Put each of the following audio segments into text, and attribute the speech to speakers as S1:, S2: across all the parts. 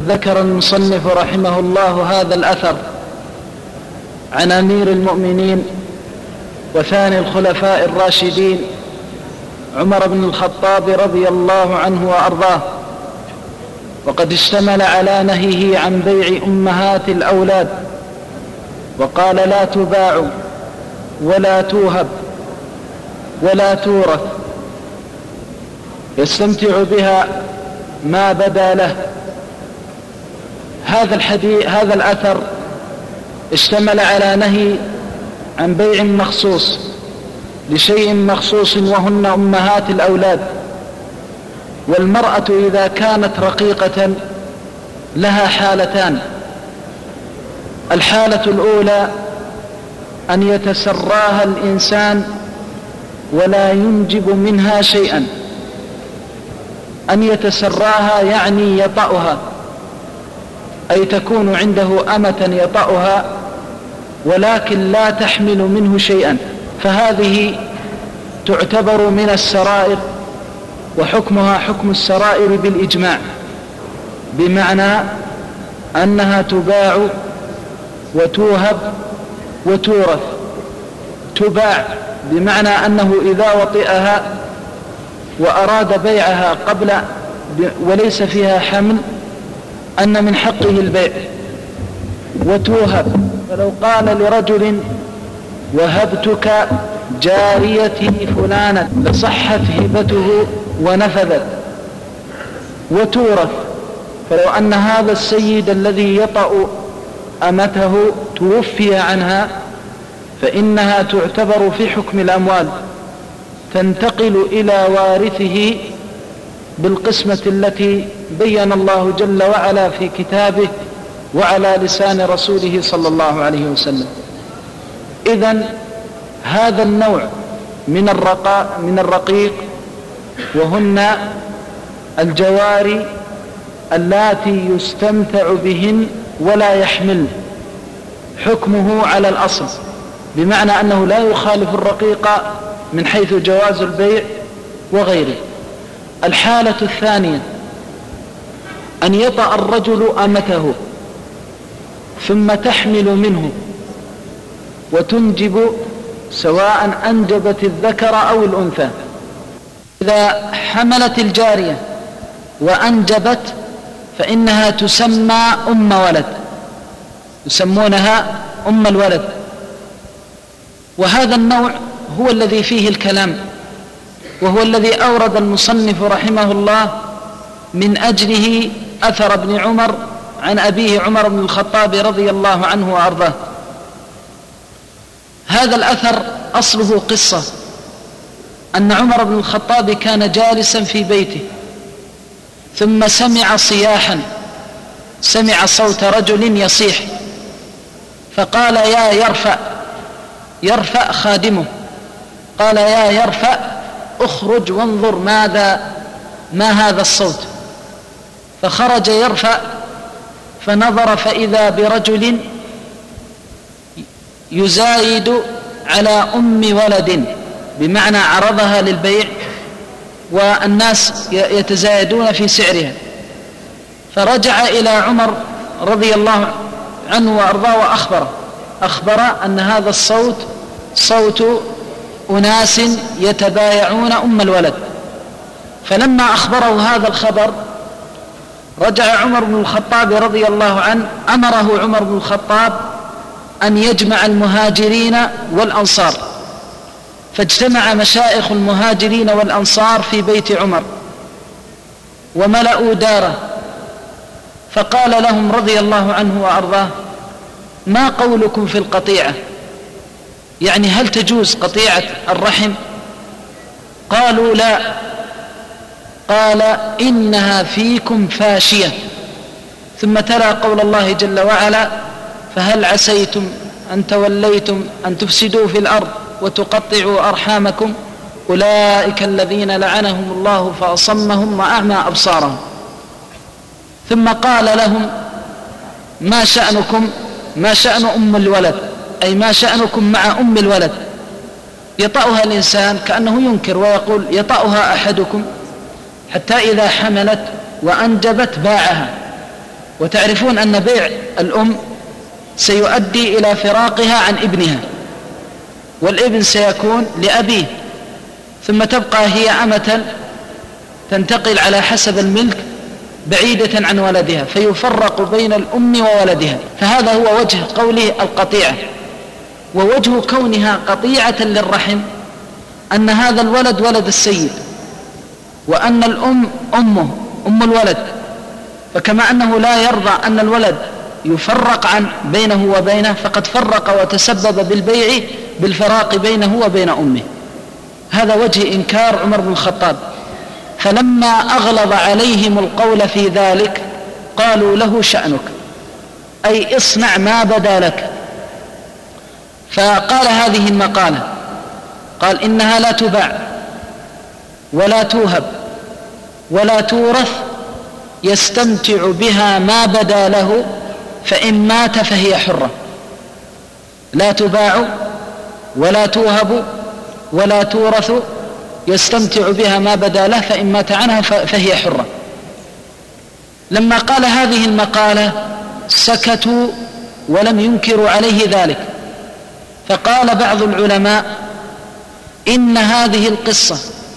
S1: ذكر المصنف رحمه الله هذا الأثر عن أمير المؤمنين وثاني الخلفاء الراشدين عمر بن الخطاب رضي الله عنه وأرضاه، وقد اشتمل على نهيه عن بيع أمهات الأولاد، وقال: لا تباع ولا توهب ولا تورث، يستمتع بها ما بدا له. هذا الأثر اشتمل على نهي عن بيع مخصوص لشيء مخصوص، وهن أمهات الأولاد. والمرأة إذا كانت رقيقة لها حالتان: الحالة الأولى أن يتسراها الإنسان ولا ينجب منها شيئا. أن يتسراها يعني يطأها، أي تكون عنده أمة يطأها ولكن لا تحمل منه شيئا، فهذه تعتبر من السرائر، وحكمها حكم السرائر بالإجماع، بمعنى أنها تباع وتوهب وتورث. تباع بمعنى أنه إذا وطئها وأراد بيعها قبل وليس فيها حمل أن من حقه البيع. وتوهب، فلو قال لرجل: وهبتك جاريتي فلانا، لصحت هبته ونفذت. وتورث، فلو أن هذا السيد الذي يطأ أمته توفي عنها فإنها تعتبر في حكم الأموال، تنتقل إلى وارثه بالقسمة التي بين الله جل وعلا في كتابه وعلى لسان رسوله صلى الله عليه وسلم. إذن هذا النوع من الرقيق، وهن الجواري اللاتي يستمتع بهن ولا يحمل، حكمه على الأصل، بمعنى أنه لا يخالف الرقيق من حيث جواز البيع وغيره. الحالة الثانية أن يطأ الرجل أمته ثم تحمل منه وتنجب، سواء أنجبت الذكر أو الأنثى. إذا حملت الجارية وأنجبت فإنها تسمى أم ولد، يسمونها أم الولد. وهذا النوع هو الذي فيه الكلام، وهو الذي أورد المصنف رحمه الله من أجله أثر ابن عمر عن أبيه عمر بن الخطاب رضي الله عنه وأرضاه. هذا الأثر أصله قصة، أن عمر بن الخطاب كان جالسا في بيته ثم سمع صياحا، سمع صوت رجل يصيح، فقال: يا يرفأ خادمه، قال: يا يرفأ اخرج وانظر ما هذا الصوت. فخرج يرفأ فنظر فإذا برجل يزايد على أم ولد، بمعنى عرضها للبيع والناس يتزايدون في سعرها. فرجع إلى عمر رضي الله عنه وأرضاه وأخبر أن هذا الصوت صوت أناس يتبايعون أم الولد. فلما أخبره هذا الخبر رجع عمر بن الخطاب رضي الله عنه، أمره عمر بن الخطاب أن يجمع المهاجرين والأنصار، فاجتمع مشايخ المهاجرين والأنصار في بيت عمر وملأوا داره، فقال لهم رضي الله عنه وأرضاه: ما قولكم في القطيعة؟ يعني هل تجوز قطيعة الرحم؟ قالوا: لا. قال: إنها فيكم فاشية. ثم تلا قول الله جل وعلا: فهل عسيتم أن توليتم أن تفسدوا في الأرض وتقطعوا أرحامكم أولئك الذين لعنهم الله فأصمهم وأعمى أبصارهم. ثم قال لهم: ما شأنكم، ما شأن أم الولد، أي ما شأنكم مع أم الولد؟ يطأها الإنسان كأنه ينكر ويقول: يطأها أحدكم؟ حتى إذا حملت وأنجبت باعها. وتعرفون أن بيع الأم سيؤدي إلى فراقها عن ابنها، والابن سيكون لأبيه، ثم تبقى هي أمة تنتقل على حسب الملك بعيدة عن ولدها، فيفرق بين الأم وولدها. فهذا هو وجه قوله القطيعة. ووجه كونها قطيعة للرحم أن هذا الولد ولد السيد، وأن الأم أمه أم الولد، فكما أنه لا يرضى أن الولد يفرق عن بينه وبينه، فقد فرق وتسبب بالبيع بالفراق بينه وبين أمه. هذا وجه إنكار عمر بن الخطاب. فلما أغلظ عليهم القول في ذلك قالوا له شأنك، أي اصنع ما بدا لك. فقال هذه المقالة، قال إنها لا تباع ولا توهب ولا تورث، يستمتع بها ما بدا له، فإن مات فهي حرة. لا تباع ولا توهب ولا تورث، يستمتع بها ما بدا له، فإن مات عنها فهي حرة. لما قال هذه المقالة سكتوا ولم ينكروا عليه ذلك. فقال بعض العلماء إن هذه القصة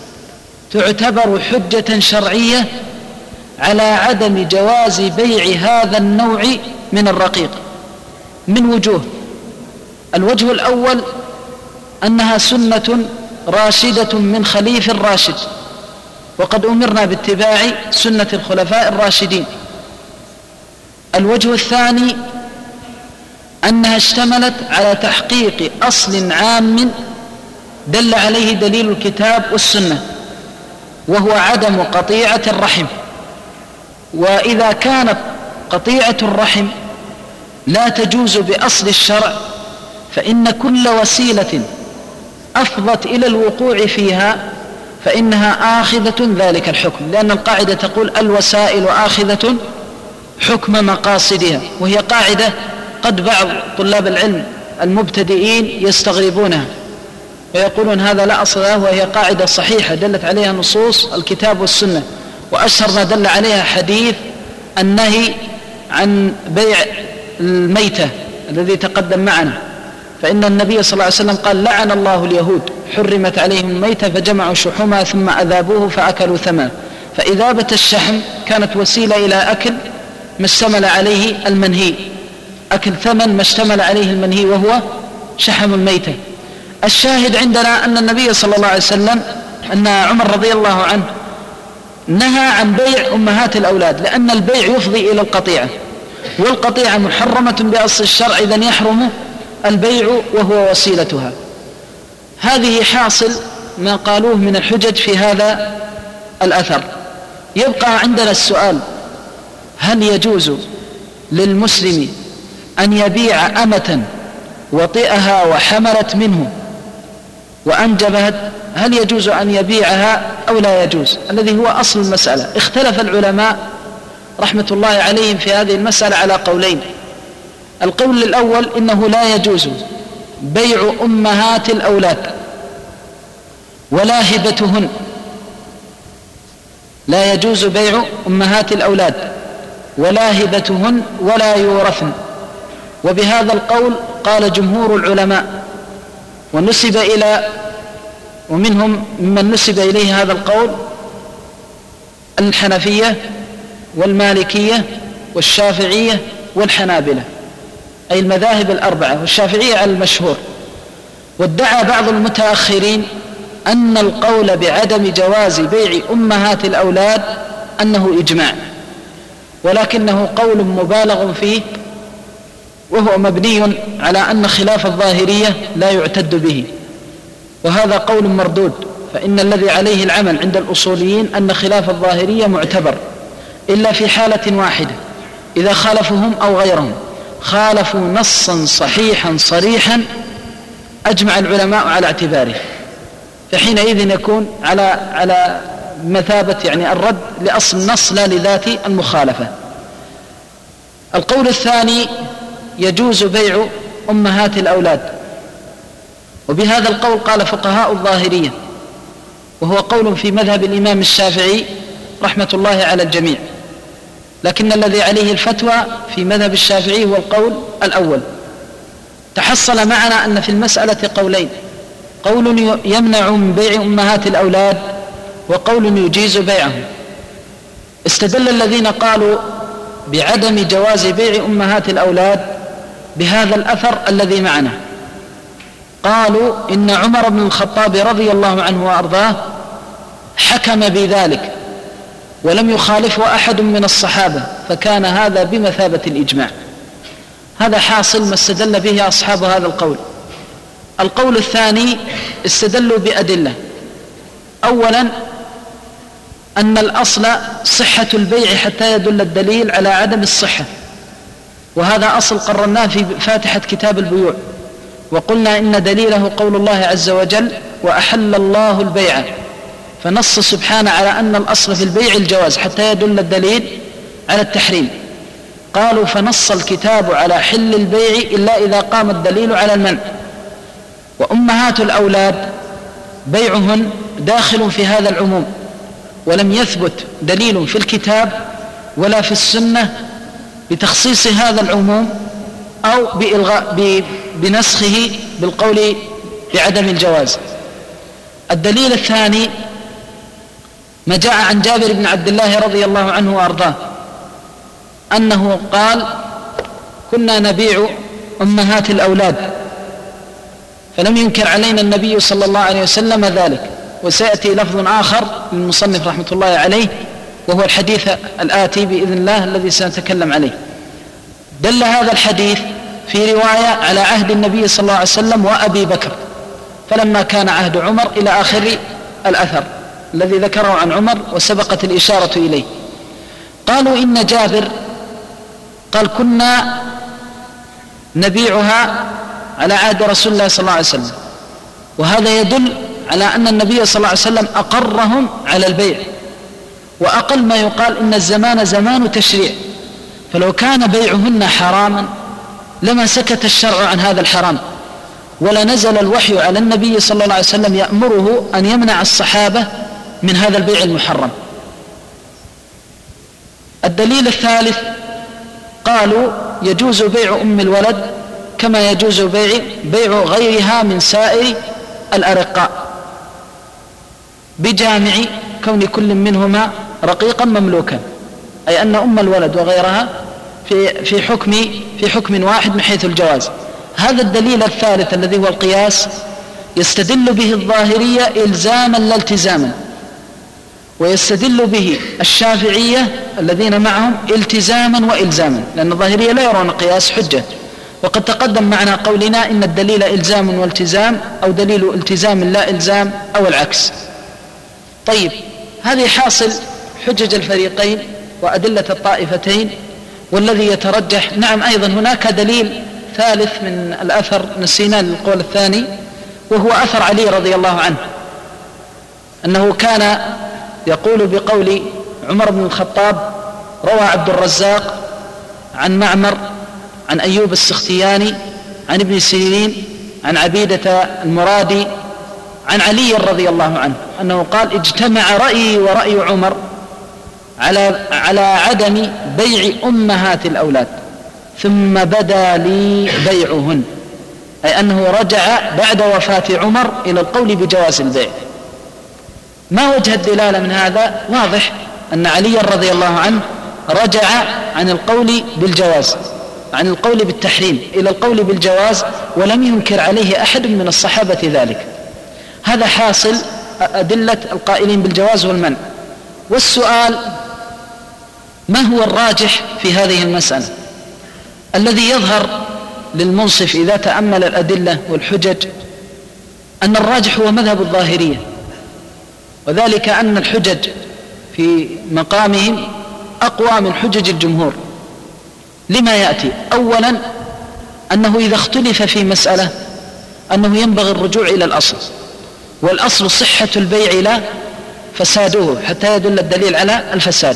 S1: تعتبر حجة شرعية على عدم جواز بيع هذا النوع من الرقيق من وجوه. الوجه الأول أنها سنة راشدة من خليف راشد، وقد أمرنا باتباع سنة الخلفاء الراشدين. الوجه الثاني أنها اشتملت على تحقيق أصل عام دل عليه دليل الكتاب والسنة، وهو عدم قطيعة الرحم. وإذا كانت قطيعة الرحم لا تجوز بأصل الشرع، فإن كل وسيلة أفضت إلى الوقوع فيها فإنها آخذة ذلك الحكم، لأن القاعدة تقول الوسائل آخذة حكم مقاصدها، وهي قاعدة قد بعض طلاب العلم المبتدئين يستغربونها ويقولون هذا لا أصل له، وهي قاعدة صحيحة دلت عليها نصوص الكتاب والسنة. وأشهر ما دل عليها حديث النهي عن بيع الميتة الذي تقدم معنا، فإن النبي صلى الله عليه وسلم قال لعن الله اليهود حرمت عليهم الميتة فجمعوا شحومها ثم أذابوه فأكلوا ثمنه. فإذابة الشحم كانت وسيلة إلى أكل ما اشتمل عليه المنهي، أكل ثمن ما اشتمل عليه المنهي وهو شحم الميتة. الشاهد عندنا أن النبي صلى الله عليه وسلم أن عمر رضي الله عنه نهى عن بيع أمهات الأولاد، لأن البيع يفضي إلى القطيعة، والقطيعة محرمة بأصل الشرع، إذن يحرم البيع وهو وسيلتها. هذه حاصل ما قالوه من الحجج في هذا الأثر. يبقى عندنا السؤال: هل يجوز للمسلم أن يبيع أمة وطئها وحملت منه وأنجبت؟ هل يجوز أن يبيعها أو لا يجوز؟ الذي هو أصل المسألة. اختلف العلماء رحمة الله عليهم في هذه المسألة على قولين. القول الأول إنه لا يجوز بيع أمهات الأولاد ولا هبتهن، لا يجوز بيع أمهات الأولاد ولا هبتهن ولا يورثن. وبهذا القول قال جمهور العلماء، ونسب إلى ومنهم ممن نسب إليه هذا القول الحنفية والمالكية والشافعية والحنابلة، أي المذاهب الأربعة، والشافعية على المشهور. وادعى بعض المتأخرين أن القول بعدم جواز بيع أمهات الأولاد أنه إجماع، ولكنه قول مبالغ فيه، وهو مبني على أن خلاف الظاهرية لا يعتد به، وهذا قول مردود. فإن الذي عليه العمل عند الأصوليين أن خلاف الظاهرية معتبر، إلا في حالة واحدة، إذا خالفهم أو غيرهم خالفوا نصا صحيحا صريحا أجمع العلماء على اعتباره، فحينئذ يكون على مثابة يعني الرد لأصل النص لا لذات المخالفة. القول الثاني: يجوز بيع أمهات الأولاد، وبهذا القول قال فقهاء الظاهرية، وهو قول في مذهب الإمام الشافعي رحمة الله على الجميع. لكن الذي عليه الفتوى في مذهب الشافعي هو القول الأول. تحصل معنا أن في المسألة قولين: قول يمنع من بيع أمهات الأولاد، وقول يجيز بيعهم. استدل الذين قالوا بعدم جواز بيع أمهات الأولاد بهذا الأثر الذي معنا. قالوا إن عمر بن الخطاب رضي الله عنه وأرضاه حكم بذلك ولم يخالفه أحد من الصحابة، فكان هذا بمثابة الإجماع. هذا حاصل ما استدل به أصحاب هذا القول. القول الثاني استدلوا بأدلة. أولا أن الأصل صحة البيع حتى يدل الدليل على عدم الصحة، وهذا أصل قررناه في فاتحة كتاب البيوع، وقلنا إن دليله قول الله عز وجل: وأحل الله البيع، فنص سبحانه على أن الأصل في البيع الجواز حتى يدل الدليل على التحريم. قالوا فنص الكتاب على حل البيع إلا إذا قام الدليل على المنع. وأمهات الأولاد بيعهن داخل في هذا العموم، ولم يثبت دليل في الكتاب ولا في السنة بتخصيص هذا العموم أو بنسخه بالقول بعدم الجواز. الدليل الثاني ما جاء عن جابر بن عبد الله رضي الله عنه وأرضاه أنه قال: كنا نبيع أمهات الأولاد، فلم ينكر علينا النبي صلى الله عليه وسلم ذلك. وسيأتي لفظ آخر للمصنف رحمة الله عليه، وهو الحديث الآتي بإذن الله الذي سنتكلم عليه. دل هذا الحديث في رواية على عهد النبي صلى الله عليه وسلم وأبي بكر، فلما كان عهد عمر إلى آخر الأثر الذي ذكره عن عمر وسبقت الإشارة إليه. قالوا إن جابر قال: كنا نبيعها على عهد رسول الله صلى الله عليه وسلم، وهذا يدل على أن النبي صلى الله عليه وسلم أقرهم على البيع. وأقل ما يقال إن الزمان زمان تشريع، فلو كان بيعهن حراما لما سكت الشرع عن هذا الحرام، ولا نزل الوحي على النبي صلى الله عليه وسلم يأمره أن يمنع الصحابة من هذا البيع المحرم. الدليل الثالث قالوا يجوز بيع أم الولد كما يجوز بيع غيرها من سائر الأرقاء، بجامع كون كل منهما رقيقا مملوكا، أي أن أم الولد وغيرها في حكم واحد من حيث الجواز. هذا الدليل الثالث الذي هو القياس يستدل به الظاهرية إلزاما لا التزاما، ويستدل به الشافعية الذين معهم التزاما وإلزاما، لأن الظاهرية لا يرون قياس حجة. وقد تقدم معنا قولنا إن الدليل إلزام والتزام، أو دليل التزام لا إلزام، أو العكس. طيب، هذه حاصل حجج الفريقين وأدلة الطائفتين، والذي يترجح نعم أيضا هناك دليل ثالث من الأثر نسينا للقول الثاني، وهو أثر علي رضي الله عنه أنه كان يقول بقول عمر بن الخطاب. روى عبد الرزاق عن معمر عن أيوب السختياني عن ابن سيرين عن عبيدة المرادي عن علي رضي الله عنه أنه قال: اجتمع رأيي ورأي عمر على عدم بيع أمهات الأولاد، ثم بدا لي بيعهن، أي أنه رجع بعد وفاة عمر إلى القول بجواز البيع. ما وجه الدلالة من هذا؟ واضح أن علي رضي الله عنه رجع عن القول بالجواز، عن القول بالتحريم إلى القول بالجواز، ولم ينكر عليه أحد من الصحابة ذلك. هذا حاصل أدلة القائلين بالجواز والمنع. والسؤال: ما هو الراجح في هذه المسألة؟ الذي يظهر للمنصف إذا تأمل الأدلة والحجج أن الراجح هو مذهب الظاهرية، وذلك أن الحجج في مقامهم أقوى من حجج الجمهور. لما يأتي؟ أولا أنه إذا اختلف في مسألة أنه ينبغي الرجوع إلى الأصل، والأصل صحة البيع لا فساده حتى يدل الدليل على الفساد.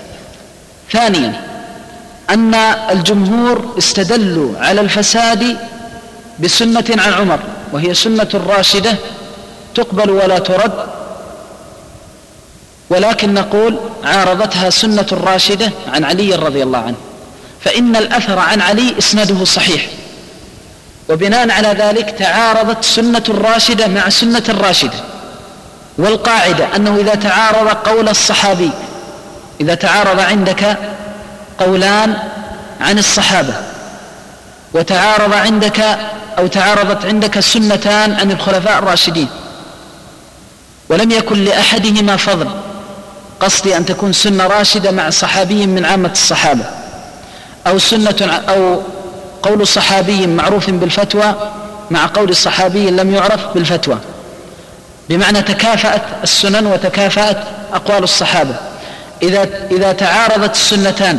S1: ثانيا أن الجمهور استدلوا على الفساد بسنة عن عمر، وهي سنة راشدة تقبل ولا ترد، ولكن نقول عارضتها سنة الراشدة عن علي رضي الله عنه، فإن الأثر عن علي إسناده صحيح، وبناء على ذلك تعارضت سنة الراشدة مع سنة الراشدة. والقاعدة أنه إذا تعارض قول الصحابي، إذا تعارض عندك قولان عن الصحابة وتعارض عندك أو تعارضت عندك سنتان عن الخلفاء الراشدين ولم يكن لأحدهما فضل، قصدي أن تكون سنة راشدة مع صحابي من عامة الصحابة، أو قول صحابي معروف بالفتوى مع قول صحابي لم يعرف بالفتوى، بمعنى تكافأت السنن وتكافأت أقوال الصحابة. إذا تعارضت السنتان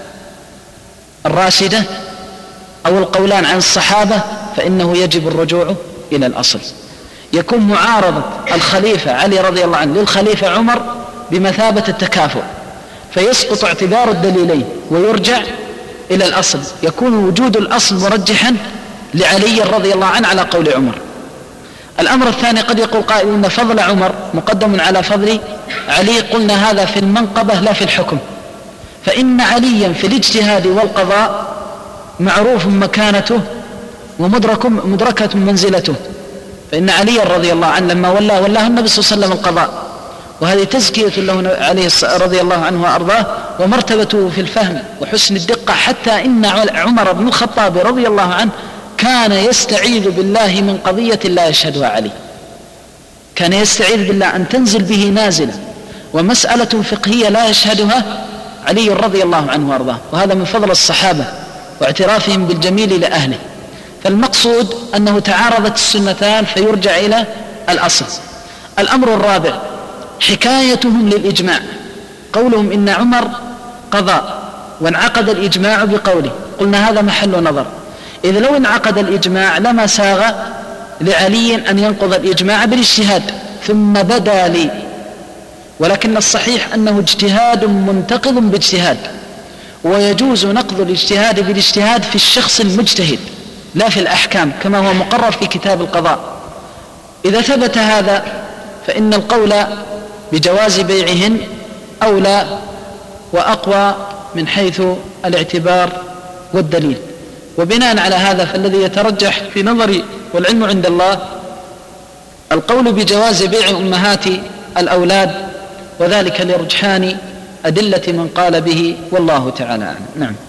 S1: الراشدة أو القولان عن الصحابة فإنه يجب الرجوع إلى الأصل. يكون معارضة الخليفة علي رضي الله عنه للخليفة عمر بمثابة التكافؤ، فيسقط اعتبار الدليلين ويرجع إلى الأصل، يكون وجود الأصل مرجحا لعلي رضي الله عنه على قول عمر. الأمر الثاني، قد يقول قائل إن فضل عمر مقدم على فضل علي، قلنا هذا في المنقبة لا في الحكم، فإن عليا في الاجتهاد والقضاء معروف مكانته ومدركة منزلته، فإن علي رضي الله عنه لما ولاه النبي صلى الله عليه وسلم القضاء، وهذه تزكية له عليه رضي الله عنه وأرضاه ومرتبته في الفهم وحسن الدقة، حتى إن عمر بن الخطاب رضي الله عنه كان يستعيذ بالله من قضية لا يشهدها علي، كان يستعيذ بالله أن تنزل به نازلة ومسألة فقهية لا يشهدها علي رضي الله عنه وأرضاه، وهذا من فضل الصحابة واعترافهم بالجميل لأهله. فالمقصود أنه تعارضت السنتان فيرجع إلى الأصل. الأمر الرابع حكايتهم للإجماع، قولهم إن عمر قضاء وانعقد الإجماع بقوله، قلنا هذا محل نظر، إذ لو انعقد الإجماع لما ساغ لعلي أن ينقض الإجماع بالاجتهاد ثم بدا لي، ولكن الصحيح أنه اجتهاد منتقض باجتهاد، ويجوز نقض الاجتهاد بالاجتهاد في الشخص المجتهد لا في الأحكام كما هو مقرر في كتاب القضاء. إذا ثبت هذا فإن القول بجواز بيعهن أولى وأقوى من حيث الاعتبار والدليل. وبناء على هذا فالذي يترجح في نظري والعلم عند الله القول بجواز بيع أمهات الأولاد، وذلك لرجحان أدلة من قال به، والله تعالى أعلم. نعم.